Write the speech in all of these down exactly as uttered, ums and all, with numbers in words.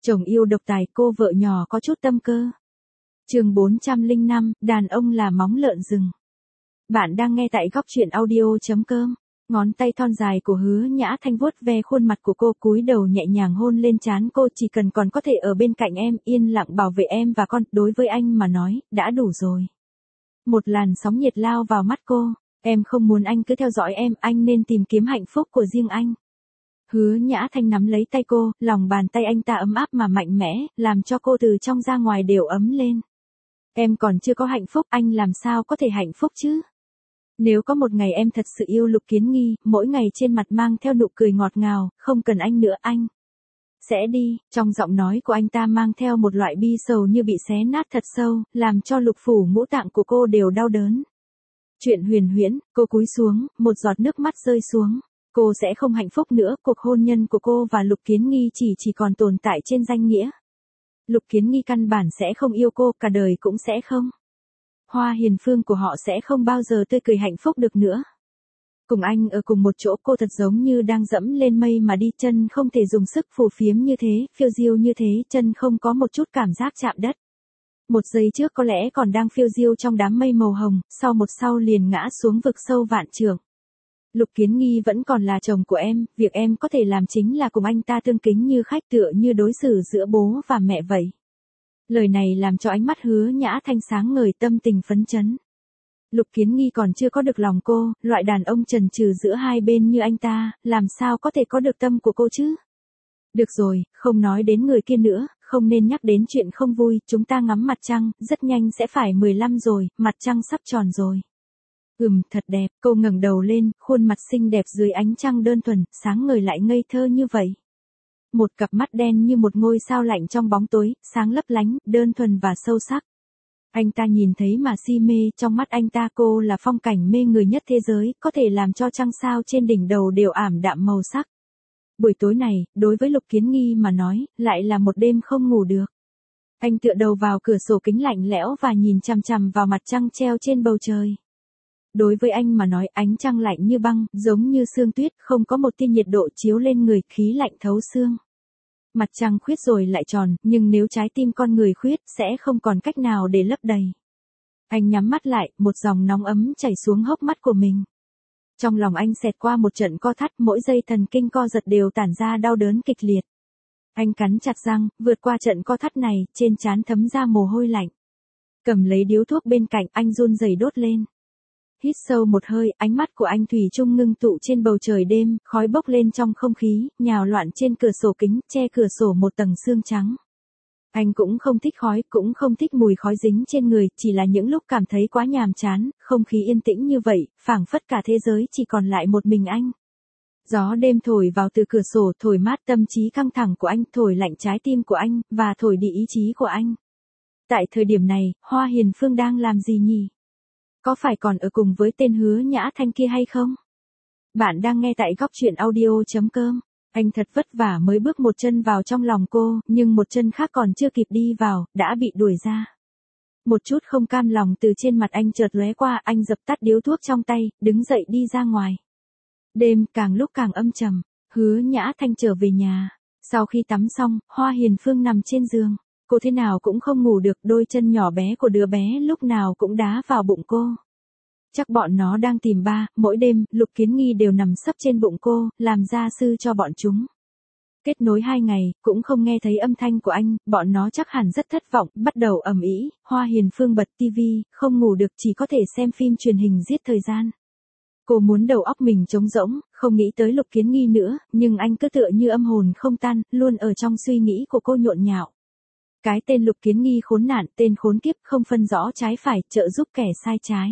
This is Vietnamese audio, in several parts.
Chồng yêu độc tài, cô vợ nhỏ có chút tâm cơ. Chương bốn trăm lẻ năm, đàn ông là móng lợn rừng. Bạn đang nghe tại góc truyện audio chấm com. Ngón tay thon dài của Hứa Nhã Thanh vuốt ve khuôn mặt của cô, cúi đầu nhẹ nhàng hôn lên trán cô. Chỉ cần còn có thể ở bên cạnh em, yên lặng bảo vệ em và con, đối với anh mà nói, đã đủ rồi. Một làn sóng nhiệt lao vào mắt cô. Em không muốn anh cứ theo dõi em, anh nên tìm kiếm hạnh phúc của riêng anh. Hứa Nhã Thanh nắm lấy tay cô, lòng bàn tay anh ta ấm áp mà mạnh mẽ, làm cho cô từ trong ra ngoài đều ấm lên. Em còn chưa có hạnh phúc, anh làm sao có thể hạnh phúc chứ? Nếu có một ngày em thật sự yêu Lục Kiến Nghi, mỗi ngày trên mặt mang theo nụ cười ngọt ngào, không cần anh nữa anh sẽ đi. Trong giọng nói của anh ta mang theo một loại bi sầu như bị xé nát thật sâu, làm cho lục phủ ngũ tạng của cô đều đau đớn. Chuyện huyền huyễn, cô cúi xuống, một giọt nước mắt rơi xuống. Cô sẽ không hạnh phúc nữa, cuộc hôn nhân của cô và Lục Kiến Nghi chỉ chỉ còn tồn tại trên danh nghĩa. Lục Kiến Nghi căn bản sẽ không yêu cô, cả đời cũng sẽ không. Hoa hiền phương của họ sẽ không bao giờ tươi cười hạnh phúc được nữa. Cùng anh ở cùng một chỗ, cô thật giống như đang dẫm lên mây mà đi, chân không thể dùng sức phù phiếm như thế, phiêu diêu như thế, chân không có một chút cảm giác chạm đất. Một giây trước có lẽ còn đang phiêu diêu trong đám mây màu hồng, sau một sau liền ngã xuống vực sâu vạn trượng. Lục Kiến Nghi vẫn còn là chồng của em, việc em có thể làm chính là cùng anh ta tương kính như khách, tựa như đối xử giữa bố và mẹ vậy. Lời này làm cho ánh mắt Hứa Nhã Thanh sáng ngời, tâm tình phấn chấn. Lục Kiến Nghi còn chưa có được lòng cô, loại đàn ông chần chừ giữa hai bên như anh ta, làm sao có thể có được tâm của cô chứ? Được rồi, không nói đến người kia nữa, không nên nhắc đến chuyện không vui, chúng ta ngắm mặt trăng, rất nhanh sẽ phải mười lăm rồi, mặt trăng sắp tròn rồi. Ừm, thật đẹp, cô ngẩng đầu lên, khuôn mặt xinh đẹp dưới ánh trăng đơn thuần, sáng ngời lại ngây thơ như vậy. Một cặp mắt đen như một ngôi sao lạnh trong bóng tối, sáng lấp lánh, đơn thuần và sâu sắc. Anh ta nhìn thấy mà si mê, trong mắt anh ta cô là phong cảnh mê người nhất thế giới, có thể làm cho trăng sao trên đỉnh đầu đều ảm đạm màu sắc. Buổi tối này, đối với Lục Kiến Nghi mà nói, lại là một đêm không ngủ được. Anh tựa đầu vào cửa sổ kính lạnh lẽo và nhìn chằm chằm vào mặt trăng treo trên bầu trời. Đối với anh mà nói, ánh trăng lạnh như băng, giống như sương tuyết, không có một tia nhiệt độ chiếu lên người, khí lạnh thấu xương. Mặt trăng khuyết rồi lại tròn, nhưng nếu trái tim con người khuyết, sẽ không còn cách nào để lấp đầy. Anh nhắm mắt lại, một dòng nóng ấm chảy xuống hốc mắt của mình. Trong lòng anh xẹt qua một trận co thắt, mỗi giây thần kinh co giật đều tản ra đau đớn kịch liệt. Anh cắn chặt răng, vượt qua trận co thắt này, trên trán thấm ra mồ hôi lạnh. Cầm lấy điếu thuốc bên cạnh, anh run rẩy đốt lên. Hít sâu một hơi, ánh mắt của anh thủy chung ngưng tụ trên bầu trời đêm, khói bốc lên trong không khí, nhào loạn trên cửa sổ kính, che cửa sổ một tầng sương trắng. Anh cũng không thích khói, cũng không thích mùi khói dính trên người, chỉ là những lúc cảm thấy quá nhàm chán, không khí yên tĩnh như vậy, phảng phất cả thế giới chỉ còn lại một mình anh. Gió đêm thổi vào từ cửa sổ, thổi mát tâm trí căng thẳng của anh, thổi lạnh trái tim của anh, và thổi đi ý chí của anh. Tại thời điểm này, Hoa Hiền Phương đang làm gì nhỉ? Có phải còn ở cùng với tên Hứa Nhã Thanh kia hay không? Bạn đang nghe tại góc truyện audio chấm com. Anh thật vất vả mới bước một chân vào trong lòng cô, nhưng một chân khác còn chưa kịp đi vào, đã bị đuổi ra. Một chút không cam lòng từ trên mặt anh chợt lóe qua, anh dập tắt điếu thuốc trong tay, đứng dậy đi ra ngoài. Đêm càng lúc càng âm trầm, Hứa Nhã Thanh trở về nhà. Sau khi tắm xong, Hoa Hiền Phương nằm trên giường. Cô thế nào cũng không ngủ được, đôi chân nhỏ bé của đứa bé lúc nào cũng đá vào bụng cô. Chắc bọn nó đang tìm ba, mỗi đêm, Lục Kiến Nghi đều nằm sấp trên bụng cô, làm gia sư cho bọn chúng. Kết nối hai ngày, cũng không nghe thấy âm thanh của anh, bọn nó chắc hẳn rất thất vọng, bắt đầu ầm ĩ. Hoa Hiền Phương bật tivi, không ngủ được, chỉ có thể xem phim truyền hình giết thời gian. Cô muốn đầu óc mình trống rỗng, không nghĩ tới Lục Kiến Nghi nữa, nhưng anh cứ tựa như âm hồn không tan, luôn ở trong suy nghĩ của cô nhộn nhạo. Cái tên Lục Kiến Nghi khốn nạn, tên khốn kiếp, không phân rõ trái phải, trợ giúp kẻ sai trái.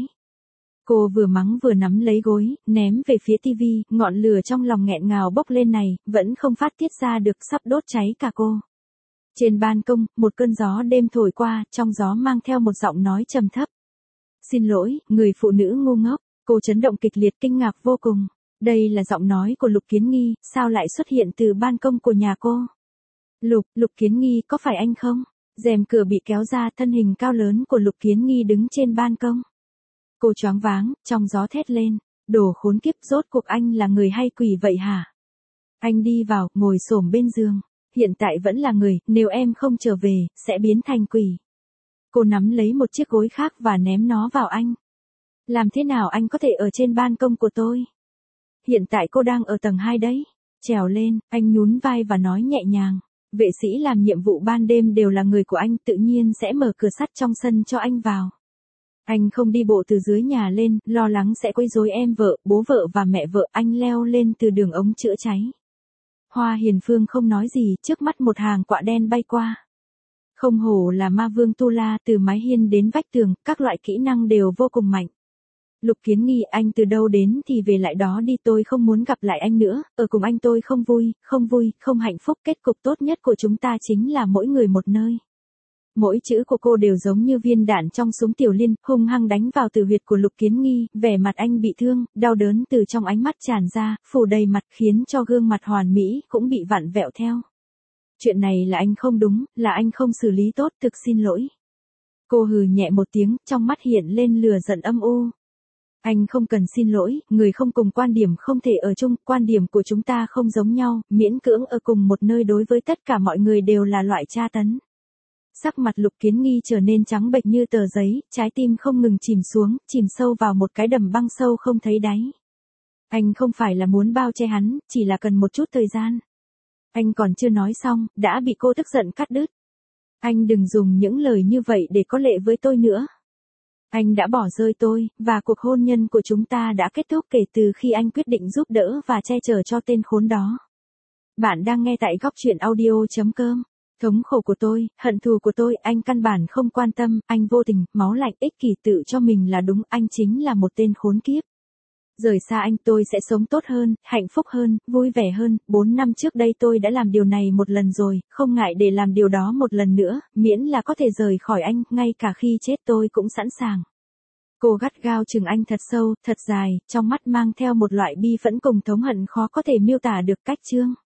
Cô vừa mắng vừa nắm lấy gối, ném về phía tivi, ngọn lửa trong lòng nghẹn ngào bốc lên này, vẫn không phát tiết ra được, sắp đốt cháy cả cô. Trên ban công, một cơn gió đêm thổi qua, trong gió mang theo một giọng nói trầm thấp. Xin lỗi, người phụ nữ ngu ngốc. Cô chấn động kịch liệt, kinh ngạc vô cùng. Đây là giọng nói của Lục Kiến Nghi, sao lại xuất hiện từ ban công của nhà cô? Lục, Lục Kiến Nghi, có phải anh không? Rèm cửa bị kéo ra, thân hình cao lớn của Lục Kiến Nghi đứng trên ban công. Cô choáng váng, trong gió thét lên. Đồ khốn kiếp, rốt cuộc anh là người hay quỷ vậy hả? Anh đi vào, ngồi xổm bên giường. hiện tại vẫn là người, nếu em không trở về, sẽ biến thành quỷ. Cô nắm lấy một chiếc gối khác và ném nó vào anh. Làm thế nào anh có thể ở trên ban công của tôi? Hiện tại cô đang ở tầng hai đấy. Trèo lên, anh nhún vai và nói nhẹ nhàng. Vệ sĩ làm nhiệm vụ ban đêm đều là người của anh, tự nhiên sẽ mở cửa sắt trong sân cho anh vào. Anh không đi bộ từ dưới nhà lên, lo lắng sẽ quấy rối em vợ, bố vợ và mẹ vợ. Anh leo lên từ đường ống chữa cháy. Hoa Hiền Phương không nói gì, trước mắt một hàng quạ đen bay qua. Không hổ là ma vương Tu La, từ mái hiên đến vách tường, các loại kỹ năng đều vô cùng mạnh. Lục Kiến Nghi, anh từ đâu đến thì về lại đó đi, tôi không muốn gặp lại anh nữa, ở cùng anh tôi không vui, không vui, không hạnh phúc, kết cục tốt nhất của chúng ta chính là mỗi người một nơi. Mỗi chữ của cô đều giống như viên đạn trong súng tiểu liên, hung hăng đánh vào tử huyệt của Lục Kiến Nghi, vẻ mặt anh bị thương, đau đớn từ trong ánh mắt tràn ra, phủ đầy mặt khiến cho gương mặt hoàn mỹ cũng bị vặn vẹo theo. Chuyện này là anh không đúng, là anh không xử lý tốt, thực xin lỗi. Cô hừ nhẹ một tiếng, trong mắt hiện lên lửa giận âm u. Anh không cần xin lỗi, người không cùng quan điểm không thể ở chung, quan điểm của chúng ta không giống nhau, miễn cưỡng ở cùng một nơi đối với tất cả mọi người đều là loại tra tấn. Sắc mặt Lục Kiến Nghi trở nên trắng bệch như tờ giấy, trái tim không ngừng chìm xuống, chìm sâu vào một cái đầm băng sâu không thấy đáy. Anh không phải là muốn bao che hắn, chỉ là cần một chút thời gian. Anh còn chưa nói xong, đã bị cô tức giận cắt đứt. Anh đừng dùng những lời như vậy để có lệ với tôi nữa. Anh đã bỏ rơi tôi, và cuộc hôn nhân của chúng ta đã kết thúc kể từ khi anh quyết định giúp đỡ và che chở cho tên khốn đó. Bạn đang nghe tại góc truyện audio chấm com. Thống khổ của tôi, hận thù của tôi, anh căn bản không quan tâm, anh vô tình, máu lạnh, ích kỷ tự cho mình là đúng, anh chính là một tên khốn kiếp. Rời xa anh tôi sẽ sống tốt hơn, hạnh phúc hơn, vui vẻ hơn, bốn năm trước đây tôi đã làm điều này một lần rồi, không ngại để làm điều đó một lần nữa, miễn là có thể rời khỏi anh, ngay cả khi chết tôi cũng sẵn sàng. Cô gắt gao chừng anh thật sâu, thật dài, trong mắt mang theo một loại bi phẫn cùng thống hận khó có thể miêu tả được. Cách chương